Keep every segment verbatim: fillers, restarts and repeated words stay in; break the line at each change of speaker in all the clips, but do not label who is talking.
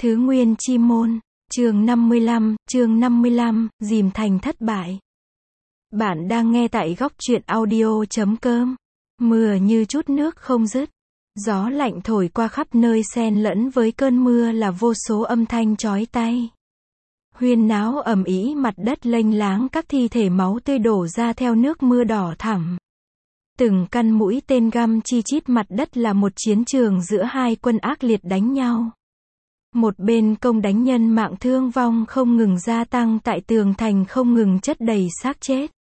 Thứ Nguyên Chi Môn, chương năm mươi lăm, chương năm mươi lăm, dìm thành thất bại. Bạn đang nghe tại góc truyện audio chấm com. Mưa như chút nước không dứt. Gió lạnh thổi qua khắp nơi xen lẫn với cơn mưa là vô số âm thanh chói tai. Huyên náo ầm ĩ, mặt đất lênh láng, các thi thể máu tươi đổ ra theo nước mưa đỏ thẳm. Từng căn mũi tên găm chi chít mặt đất là một chiến trường giữa hai quân ác liệt đánh nhau. Một bên công đánh, nhân mạng thương vong không ngừng gia tăng, tại tường thành không ngừng chất đầy xác chết.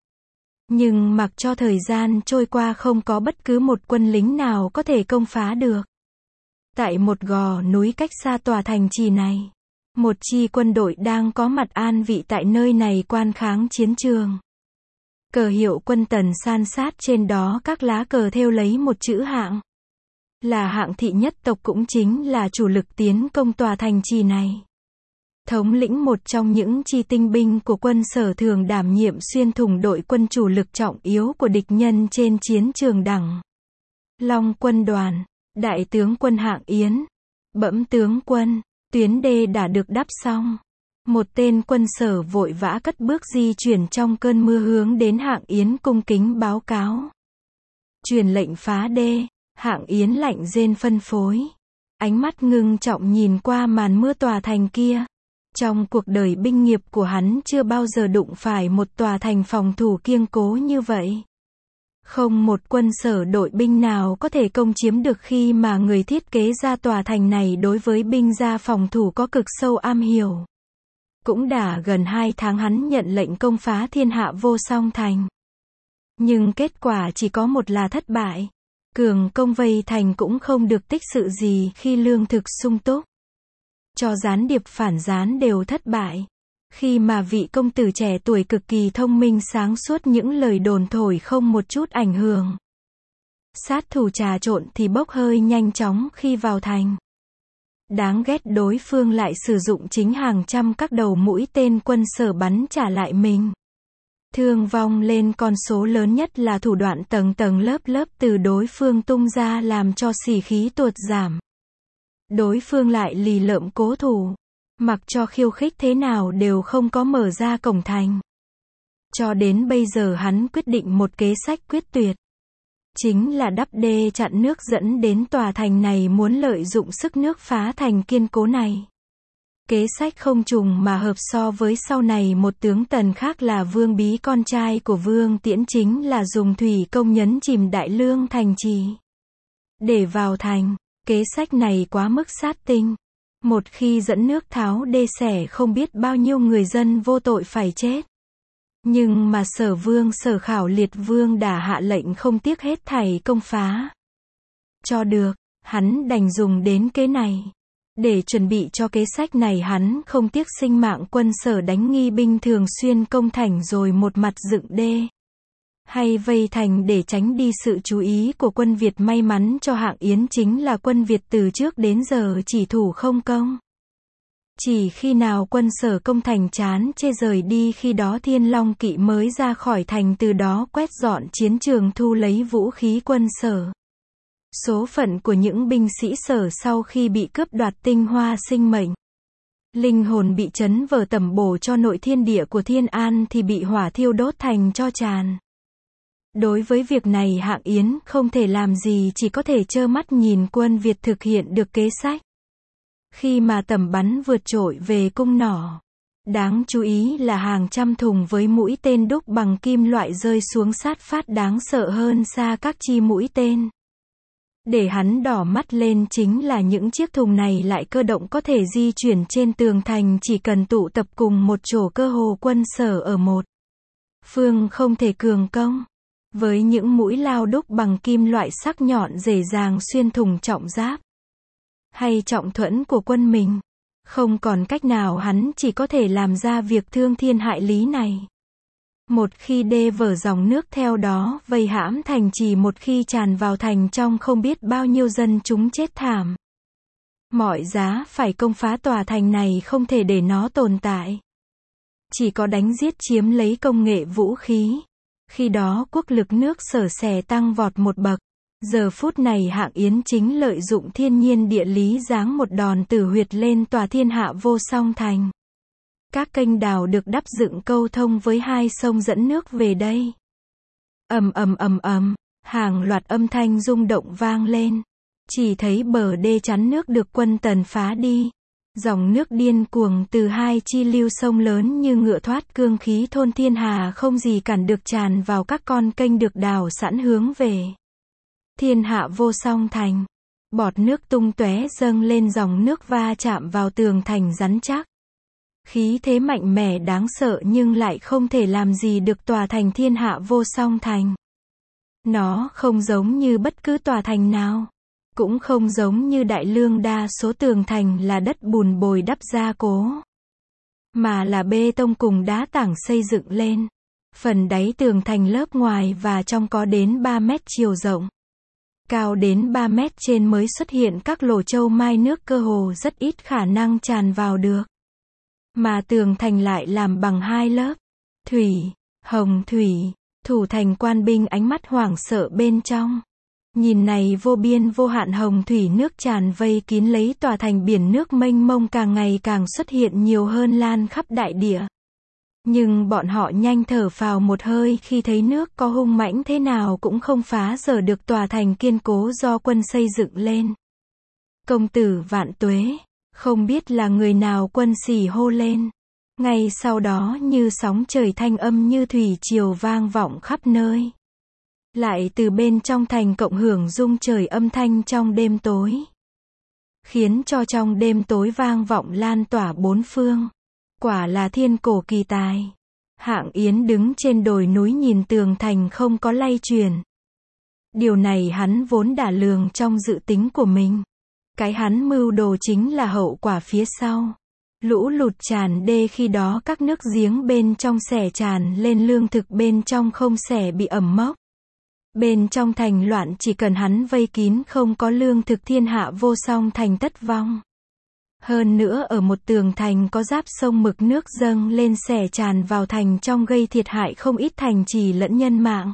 Nhưng mặc cho thời gian trôi qua, không có bất cứ một quân lính nào có thể công phá được. Tại một gò núi cách xa tòa thành trì này, một chi quân đội đang có mặt an vị tại nơi này quan kháng chiến trường. Cờ hiệu quân Tần san sát, trên đó các lá cờ thêu lấy một chữ Hạng. Là Hạng thị nhất tộc, cũng chính là chủ lực tiến công tòa thành trì này. Thống lĩnh một trong những chi tinh binh của quân Sở, thường đảm nhiệm xuyên thủng đội quân chủ lực trọng yếu của địch nhân trên chiến trường đẳng. Long quân đoàn, đại tướng quân Hạng Yến. Bẩm tướng quân, tuyến đê đã được đắp xong. Một tên quân Sở vội vã cất bước di chuyển trong cơn mưa hướng đến Hạng Yến cung kính báo cáo. Truyền lệnh phá đê. Hạng Yến lạnh rên phân phối. Ánh mắt ngưng trọng nhìn qua màn mưa tòa thành kia. Trong cuộc đời binh nghiệp của hắn chưa bao giờ đụng phải một tòa thành phòng thủ kiên cố như vậy. Không một quân Sở đội binh nào có thể công chiếm được, khi mà người thiết kế ra tòa thành này đối với binh gia phòng thủ có cực sâu am hiểu. Cũng đã gần hai tháng hắn nhận lệnh công phá thiên hạ vô song thành. Nhưng kết quả chỉ có một là thất bại. Cường công vây thành cũng không được tích sự gì khi lương thực sung túc. Cho gián điệp phản gián đều thất bại. Khi mà vị công tử trẻ tuổi cực kỳ thông minh sáng suốt, những lời đồn thổi không một chút ảnh hưởng. Sát thủ trà trộn thì bốc hơi nhanh chóng khi vào thành. Đáng ghét, đối phương lại sử dụng chính hàng trăm các đầu mũi tên quân Sở bắn trả lại mình. Thương vong lên con số lớn nhất là thủ đoạn tầng tầng lớp lớp từ đối phương tung ra, làm cho sĩ khí tuột giảm. Đối phương lại lì lợm cố thủ, mặc cho khiêu khích thế nào đều không có mở ra cổng thành. Cho đến bây giờ hắn quyết định một kế sách quyết tuyệt. Chính là đắp đê chặn nước dẫn đến tòa thành này, muốn lợi dụng sức nước phá thành kiên cố này. Kế sách không trùng mà hợp so với sau này một tướng Tần khác là Vương Bí, con trai của Vương Tiễn, chính là dùng thủy công nhấn chìm đại lương thành trì. Để vào thành, kế sách này quá mức sát tinh. Một khi dẫn nước tháo đê xẻ, không biết bao nhiêu người dân vô tội phải chết. Nhưng mà Sở Vương Sở Khảo Liệt Vương đã hạ lệnh không tiếc hết thảy công phá. Cho được, hắn đành dùng đến kế này. Để chuẩn bị cho kế sách này, hắn không tiếc sinh mạng quân Sở đánh nghi binh thường xuyên công thành, rồi một mặt dựng đê hay vây thành để tránh đi sự chú ý của quân Việt. May mắn cho Hạng Yến chính là quân Việt từ trước đến giờ chỉ thủ không công. Chỉ khi nào quân Sở công thành chán chê rời đi, khi đó Thiên Long Kỵ mới ra khỏi thành, từ đó quét dọn chiến trường, thu lấy vũ khí quân Sở. Số phận của những binh sĩ Sở sau khi bị cướp đoạt tinh hoa sinh mệnh, linh hồn bị chấn vỡ tẩm bổ cho nội thiên địa của Thiên An, thì bị hỏa thiêu đốt thành tro tràn. Đối với việc này, Hạng Yến không thể làm gì, chỉ có thể trơ mắt nhìn quân Việt thực hiện được kế sách. Khi mà tầm bắn vượt trội về cung nỏ, đáng chú ý là hàng trăm thùng với mũi tên đúc bằng kim loại rơi xuống sát phát, đáng sợ hơn xa các chi mũi tên. Để hắn đỏ mắt lên chính là những chiếc thùng này lại cơ động, có thể di chuyển trên tường thành, chỉ cần tụ tập cùng một chỗ, cơ hồ quân Sở ở một phương không thể cường công. Với những mũi lao đúc bằng kim loại sắc nhọn dễ dàng xuyên thủng trọng giáp hay trọng thuẫn của quân mình, không còn cách nào, hắn chỉ có thể làm ra việc thương thiên hại lý này. Một khi đê vỡ, dòng nước theo đó vây hãm thành trì, một khi tràn vào thành trong, không biết bao nhiêu dân chúng chết thảm. Mọi giá phải công phá tòa thành này, không thể để nó tồn tại. Chỉ có đánh giết chiếm lấy công nghệ vũ khí. Khi đó quốc lực nước Sở sẽ tăng vọt một bậc. Giờ phút này Hạng Yến chính lợi dụng thiên nhiên địa lý giáng một đòn tử huyệt lên tòa thiên hạ vô song thành. Các kênh đào được đắp dựng câu thông với hai sông dẫn nước về đây. Ầm ầm ầm ầm, hàng loạt âm thanh rung động vang lên. Chỉ thấy bờ đê chắn nước được quân Tần phá đi. Dòng nước điên cuồng từ hai chi lưu sông lớn như ngựa thoát cương khí thôn thiên hà không gì cản được tràn vào các con kênh được đào sẵn hướng về thiên hạ vô song thành. Bọt nước tung tóe dâng lên, dòng nước va chạm vào tường thành rắn chắc. Khí thế mạnh mẽ đáng sợ nhưng lại không thể làm gì được tòa thành thiên hạ vô song thành. Nó không giống như bất cứ tòa thành nào. Cũng không giống như Đại Lương đa số tường thành là đất bùn bồi đắp gia cố. Mà là bê tông cùng đá tảng xây dựng lên. Phần đáy tường thành lớp ngoài và trong có đến ba mét chiều rộng. Cao đến ba mét trên mới xuất hiện các lỗ châu mai nước cơ hồ rất ít khả năng tràn vào được. Mà tường thành lại làm bằng hai lớp. Thủy, hồng thủy, thủ thành quan binh ánh mắt hoảng sợ bên trong. Nhìn này vô biên vô hạn hồng thủy nước tràn vây kín lấy tòa thành, biển nước mênh mông càng ngày càng xuất hiện nhiều hơn, lan khắp đại địa. Nhưng bọn họ nhanh thở phào một hơi khi thấy nước có hung mãnh thế nào cũng không phá rỡ được tòa thành kiên cố do quân xây dựng lên. Công tử vạn tuế, không biết là người nào quân xỉ hô lên. Ngay sau đó như sóng trời thanh âm như thủy triều vang vọng khắp nơi. Lại từ bên trong thành cộng hưởng rung trời âm thanh trong đêm tối. Khiến cho trong đêm tối vang vọng lan tỏa bốn phương. Quả là thiên cổ kỳ tài. Hạng Yến đứng trên đồi núi nhìn tường thành không có lay chuyển. Điều này hắn vốn đã lường trong dự tính của mình. Cái hắn mưu đồ chính là hậu quả phía sau. Lũ lụt tràn đê, khi đó các nước giếng bên trong xẻ tràn lên, lương thực bên trong không xẻ bị ẩm mốc. Bên trong thành loạn, chỉ cần hắn vây kín không có lương thực, thiên hạ vô song thành tất vong. Hơn nữa ở một tường thành có giáp sông, mực nước dâng lên xẻ tràn vào thành trong gây thiệt hại không ít thành trì lẫn nhân mạng.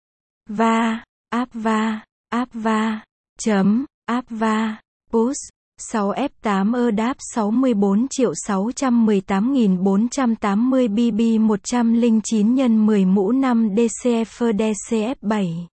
Va, áp va, áp va, chấm, áp va, push, sáu F tám ơ đáp sáu mươi bốn triệu sáu trăm mười tám nghìn bốn trăm tám mươi B B một trăm lẻ chín nhân mười mũ năm D C F D C F bảy.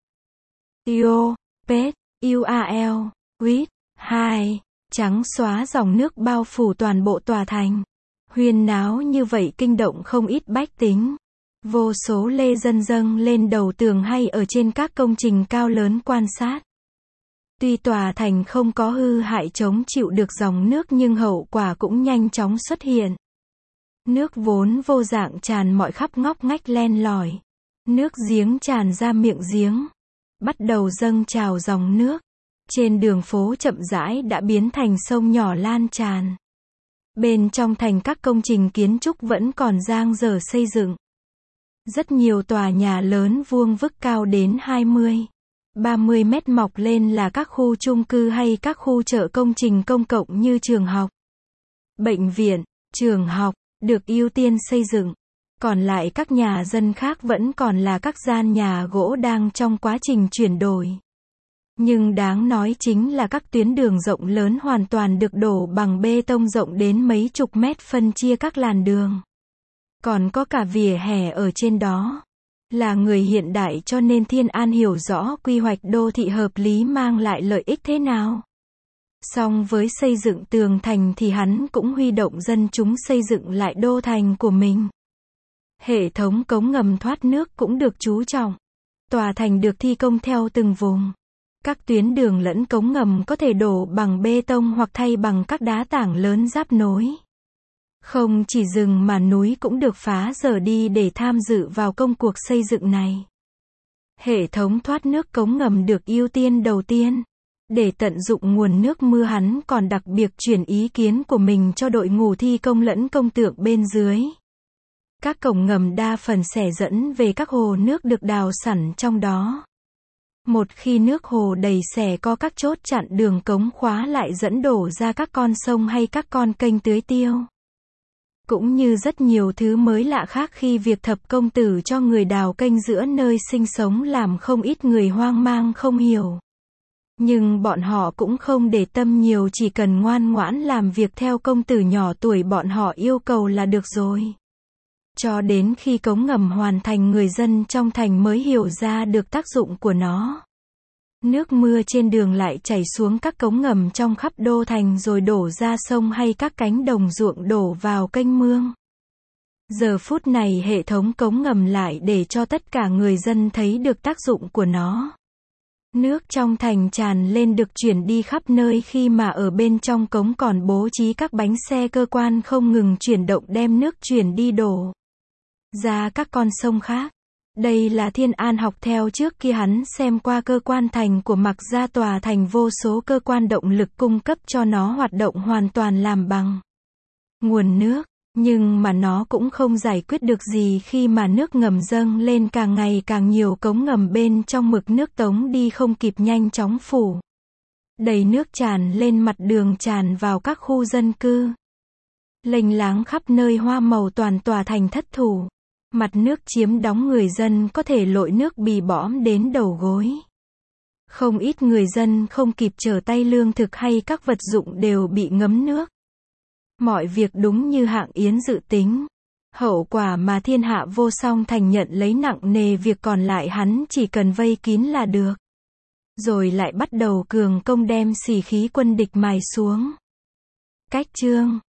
Io, Pet, U A L, Quýt, hai. Trắng xóa dòng nước bao phủ toàn bộ tòa thành. Huyên náo như vậy kinh động không ít bách tính. Vô số lê dân dâng lên đầu tường hay ở trên các công trình cao lớn quan sát. Tuy tòa thành không có hư hại chống chịu được dòng nước nhưng hậu quả cũng nhanh chóng xuất hiện. Nước vốn vô dạng tràn mọi khắp ngóc ngách len lỏi. Nước giếng tràn ra miệng giếng. Bắt đầu dâng trào dòng nước. Trên đường phố chậm rãi đã biến thành sông nhỏ lan tràn. Bên trong thành các công trình kiến trúc vẫn còn dang dở xây dựng. Rất nhiều tòa nhà lớn vuông vức cao đến hai mươi, ba mươi mét mọc lên là các khu chung cư hay các khu chợ, công trình công cộng như trường học, bệnh viện, trường học, được ưu tiên xây dựng. Còn lại các nhà dân khác vẫn còn là các gian nhà gỗ đang trong quá trình chuyển đổi. Nhưng đáng nói chính là các tuyến đường rộng lớn hoàn toàn được đổ bằng bê tông rộng đến mấy chục mét phân chia các làn đường. Còn có cả vỉa hè ở trên đó. Là người hiện đại cho nên Thiên An hiểu rõ quy hoạch đô thị hợp lý mang lại lợi ích thế nào. Song với xây dựng tường thành thì hắn cũng huy động dân chúng xây dựng lại đô thành của mình. Hệ thống cống ngầm thoát nước cũng được chú trọng. Tòa thành được thi công theo từng vùng. Các tuyến đường lẫn cống ngầm có thể đổ bằng bê tông hoặc thay bằng các đá tảng lớn giáp nối. Không chỉ rừng mà núi cũng được phá dỡ đi để tham dự vào công cuộc xây dựng này. Hệ thống thoát nước cống ngầm được ưu tiên đầu tiên. Để tận dụng nguồn nước mưa, hắn còn đặc biệt chuyển ý kiến của mình cho đội ngũ thi công lẫn công tượng bên dưới. Các cổng ngầm đa phần sẽ dẫn về các hồ nước được đào sẵn trong đó. Một khi nước hồ đầy sẽ có các chốt chặn đường cống khóa lại dẫn đổ ra các con sông hay các con kênh tưới tiêu. Cũng như rất nhiều thứ mới lạ khác khi việc thập công tử cho người đào kênh giữa nơi sinh sống làm không ít người hoang mang không hiểu. Nhưng bọn họ cũng không để tâm nhiều, chỉ cần ngoan ngoãn làm việc theo công tử nhỏ tuổi bọn họ yêu cầu là được rồi. Cho đến khi cống ngầm hoàn thành, người dân trong thành mới hiểu ra được tác dụng của nó. Nước mưa trên đường lại chảy xuống các cống ngầm trong khắp đô thành rồi đổ ra sông hay các cánh đồng ruộng đổ vào kênh mương. Giờ phút này hệ thống cống ngầm lại để cho tất cả người dân thấy được tác dụng của nó. Nước trong thành tràn lên được chuyển đi khắp nơi, khi mà ở bên trong cống còn bố trí các bánh xe cơ quan không ngừng chuyển động đem nước chuyển đi đổ ra các con sông khác. Đây là Thiên An học theo trước kia hắn xem qua cơ quan thành của Mạc Gia tòa thành vô số cơ quan động lực cung cấp cho nó hoạt động hoàn toàn làm bằng nguồn nước. Nhưng mà nó cũng không giải quyết được gì khi mà nước ngầm dâng lên càng ngày càng nhiều, cống ngầm bên trong mực nước tống đi không kịp nhanh chóng phủ đầy nước tràn lên mặt đường, tràn vào các khu dân cư. Lênh láng khắp nơi, hoa màu toàn tòa thành thất thủ. Mặt nước chiếm đóng, người dân có thể lội nước bì bõm đến đầu gối. Không ít người dân không kịp trở tay, lương thực hay các vật dụng đều bị ngấm nước. Mọi việc đúng như Hạng Yến dự tính. Hậu quả mà Thiên Hạ Vô Song Thành nhận lấy nặng nề, việc còn lại hắn chỉ cần vây kín là được. Rồi lại bắt đầu cường công đem xỉ khí quân địch mài xuống. Cách chương